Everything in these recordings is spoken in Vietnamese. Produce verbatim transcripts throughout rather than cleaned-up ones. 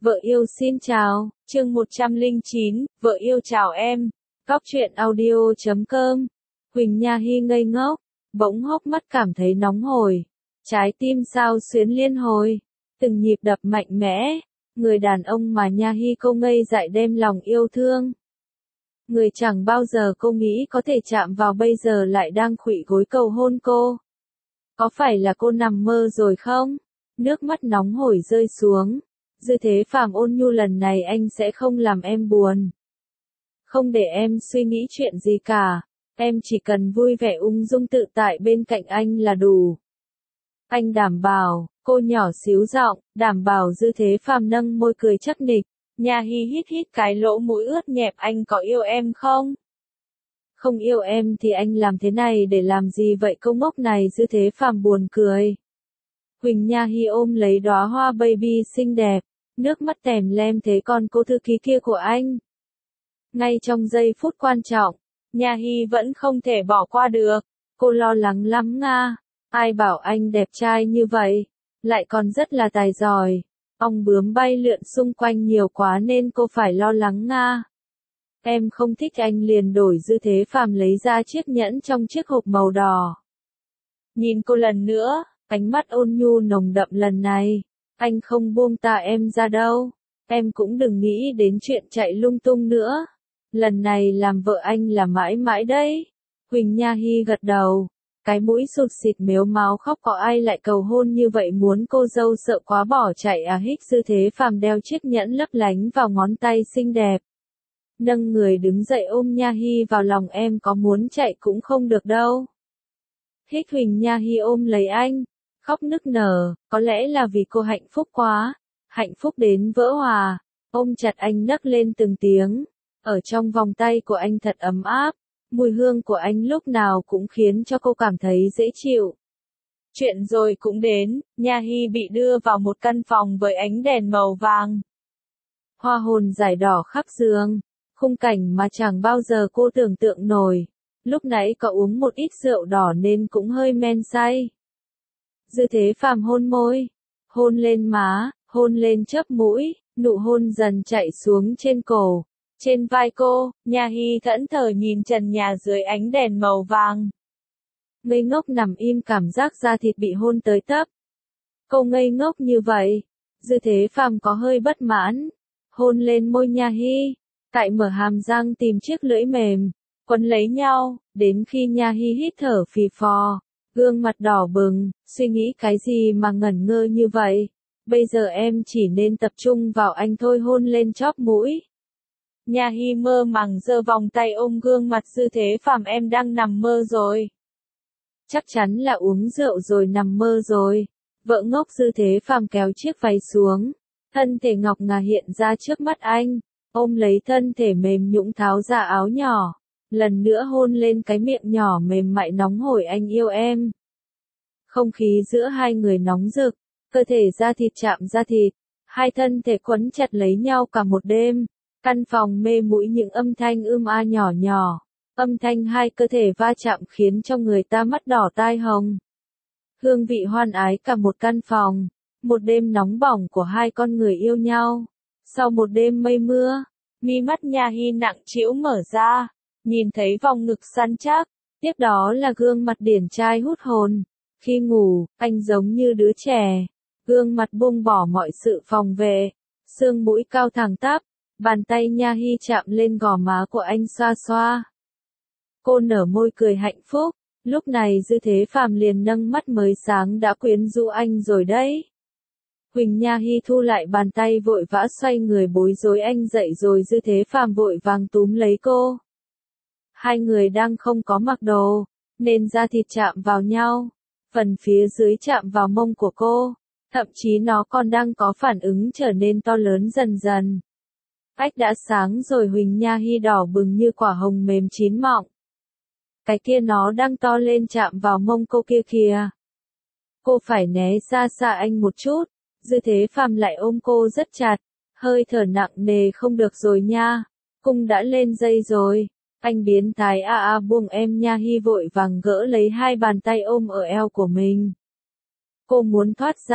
Vợ yêu xin chào, chương một trăm lẻ chín, vợ yêu chào em. Góc truyện audio chấm com. Huỳnh Nha Hy ngây ngốc, bỗng hốc mắt cảm thấy nóng hổi. Trái tim sao xuyến liên hồi, từng nhịp đập mạnh mẽ. Người đàn ông mà Nha Hy cô ngây dại đem lòng yêu thương. Người chẳng bao giờ cô nghĩ có thể chạm vào bây giờ lại đang khuỵu gối cầu hôn cô. Có phải là cô nằm mơ rồi không? Nước mắt nóng hổi rơi xuống. Dư Thế Phàm ôn nhu, lần này anh sẽ không làm em buồn. Không để em suy nghĩ chuyện gì cả. Em chỉ cần vui vẻ ung dung tự tại bên cạnh anh là đủ. Anh đảm bảo, cô nhỏ xíu giọng, đảm bảo. Dư Thế Phàm nâng môi cười chắc nịch. Nha Hy hít hít cái lỗ mũi ướt nhẹp, anh có yêu em không? Không yêu em thì anh làm thế này để làm gì vậy câu ngốc này? Dư Thế Phàm buồn cười. Huỳnh Nha Hy ôm lấy đóa hoa baby xinh đẹp, nước mắt tèm lem thế còn cô thư ký kia của anh. Ngay trong giây phút quan trọng, Nha Hy vẫn không thể bỏ qua được. Cô lo lắng lắm nga. Ai bảo anh đẹp trai như vậy, lại còn rất là tài giỏi. Ong bướm bay lượn xung quanh nhiều quá nên cô phải lo lắng nga. Em không thích anh liền đổi. Dư Thế Phàm lấy ra chiếc nhẫn trong chiếc hộp màu đỏ. Nhìn cô lần nữa, ánh mắt ôn nhu nồng đậm. Lần này, anh không buông tha em ra đâu. Em cũng đừng nghĩ đến chuyện chạy lung tung nữa. Lần này làm vợ anh là mãi mãi đấy. Huỳnh Nha Hy gật đầu. Cái mũi sụt xịt mếu máo khóc, có ai lại cầu hôn như vậy, muốn cô dâu sợ quá bỏ chạy à? Hích. Dư Thế Phàm đeo chiếc nhẫn lấp lánh vào ngón tay xinh đẹp. Nâng người đứng dậy ôm Nha Hy vào lòng. Em có muốn chạy cũng không được đâu. Hích. Huỳnh Nha Hy ôm lấy anh, khóc nức nở, có lẽ là vì cô hạnh phúc quá, hạnh phúc đến vỡ hòa. Ôm chặt anh nấc lên từng tiếng, ở trong vòng tay của anh thật ấm áp, mùi hương của anh lúc nào cũng khiến cho cô cảm thấy dễ chịu. Chuyện rồi cũng đến, Nha Hy bị đưa vào một căn phòng với ánh đèn màu vàng. Hoa hồn rải đỏ khắp giường, khung cảnh mà chẳng bao giờ cô tưởng tượng nổi. Lúc nãy có uống một ít rượu đỏ nên cũng hơi men say. Dư Thế Phàm hôn môi, hôn lên má, hôn lên chớp mũi, nụ hôn dần chạy xuống trên cổ, trên vai cô. Nha Hy thẫn thờ nhìn trần nhà dưới ánh đèn màu vàng. Ngây ngốc nằm im, cảm giác da thịt bị hôn tới tấp. Cô ngây ngốc như vậy. Dư Thế Phàm có hơi bất mãn, hôn lên môi Nha Hy, tại mở hàm răng tìm chiếc lưỡi mềm, quấn lấy nhau, đến khi Nha Hy hít thở phì phò. Gương mặt đỏ bừng, suy nghĩ cái gì mà ngẩn ngơ như vậy? Bây giờ em chỉ nên tập trung vào anh thôi. Hôn lên chóp mũi. Nha Hy mơ màng giơ vòng tay ôm gương mặt Dư Thế Phàm. Em đang nằm mơ rồi. Chắc chắn là uống rượu rồi nằm mơ rồi. Vợ ngốc. Dư Thế Phàm kéo chiếc váy xuống, thân thể ngọc ngà hiện ra trước mắt anh, ôm lấy thân thể mềm nhũn tháo ra áo nhỏ. Lần nữa hôn lên cái miệng nhỏ mềm mại nóng hổi. Anh yêu em. Không khí giữa hai người nóng rực, cơ thể da thịt chạm da thịt, hai thân thể quấn chặt lấy nhau cả một đêm. Căn phòng mê muội những âm thanh ưm a nhỏ nhỏ, âm thanh hai cơ thể va chạm khiến cho người ta mắt đỏ tai hồng. Hương vị hoan ái cả một căn phòng, một đêm nóng bỏng của hai con người yêu nhau. Sau một đêm mây mưa, mi mắt Nha Hy nặng trĩu mở ra. Nhìn thấy vòng ngực săn chắc, tiếp đó là gương mặt điển trai hút hồn. Khi ngủ, anh giống như đứa trẻ, gương mặt buông bỏ mọi sự phòng vệ, xương mũi cao thẳng tắp, bàn tay Nha Hy chạm lên gò má của anh xoa xoa. Cô nở môi cười hạnh phúc, lúc này Dư Thế Phàm liền nâng mắt mới sáng đã quyến rũ anh rồi đấy. Huỳnh Nha Hy thu lại bàn tay vội vã xoay người bối rối anh dậy rồi. Dư Thế Phàm vội vàng túm lấy cô. Hai người đang không có mặc đồ, nên da thịt chạm vào nhau, phần phía dưới chạm vào mông của cô, thậm chí nó còn đang có phản ứng trở nên to lớn dần dần. Ách đã sáng rồi. Huỳnh Nha Hy đỏ bừng như quả hồng mềm chín mọng. Cái kia nó đang to lên chạm vào mông cô kia kìa. Cô phải né ra xa anh một chút. Dư Thế Phàm lại ôm cô rất chặt, hơi thở nặng nề. Không được rồi nha, cung đã lên dây rồi. Anh biến thái a a buông em. Nha Hy vội vàng gỡ lấy hai bàn tay ôm ở eo của mình. Cô muốn thoát ra,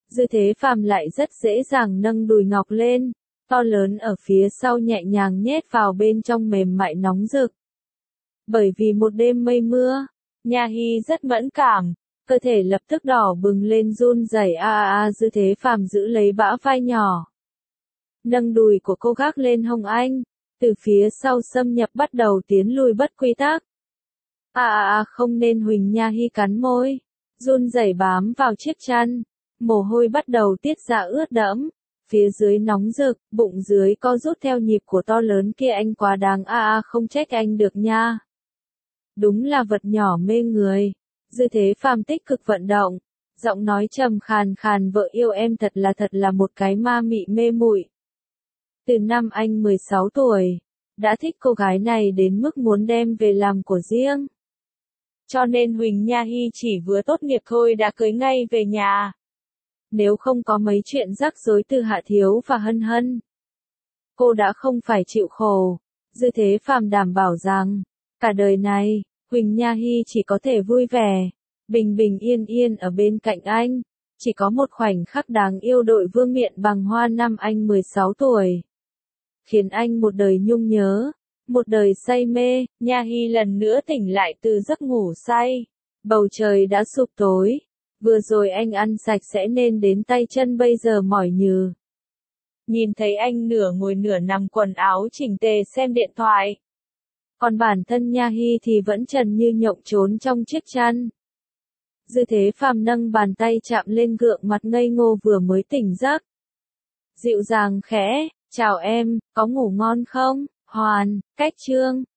Dư Thế Phàm lại rất dễ dàng nâng đùi ngọc lên, to lớn ở phía sau nhẹ nhàng nhét vào bên trong mềm mại nóng rực. Bởi vì một đêm mây mưa, Nha Hy rất mẫn cảm, cơ thể lập tức đỏ bừng lên run rẩy a a a Dư Thế Phàm giữ lấy bả vai nhỏ. Nâng đùi của cô gác lên hông anh, từ phía sau xâm nhập bắt đầu tiến lùi bất quy tắc. A a a không nên Huỳnh Nha Hy cắn môi, run rẩy bám vào chiếc chăn, mồ hôi bắt đầu tiết ra ướt đẫm. Phía dưới nóng rực, bụng dưới co rút theo nhịp của to lớn kia anh quá đáng a a không trách anh được nha. Đúng là vật nhỏ mê người. Dư Thế Phàm tích cực vận động, giọng nói trầm khàn khàn vợ yêu em thật là thật là một cái ma mị mê muội. Từ năm anh mười sáu tuổi, đã thích cô gái này đến mức muốn đem về làm của riêng. Cho nên Huỳnh Nha Hy chỉ vừa tốt nghiệp thôi đã cưới ngay về nhà. Nếu không có mấy chuyện rắc rối từ Hạ Thiếu và Hân Hân, cô đã không phải chịu khổ. Dư Thế Phàm đảm bảo rằng, cả đời này, Huỳnh Nha Hy chỉ có thể vui vẻ, bình bình yên yên ở bên cạnh anh. Chỉ có một khoảnh khắc đáng yêu đội vương miện bằng hoa năm anh mười sáu tuổi. Khiến anh một đời nhung nhớ, một đời say mê. Nha Hy lần nữa tỉnh lại từ giấc ngủ say. Bầu trời đã sụp tối. Vừa rồi anh ăn sạch sẽ nên đến tay chân bây giờ mỏi nhừ. Nhìn thấy anh nửa ngồi nửa nằm quần áo chỉnh tề xem điện thoại. Còn bản thân Nha Hy thì vẫn trần như nhộng trốn trong chiếc chăn. Dư Thế Phàm nâng bàn tay chạm lên gương mặt ngây ngô vừa mới tỉnh giấc. Dịu dàng khẽ, chào em, có ngủ ngon không? Hoàn, cách chương.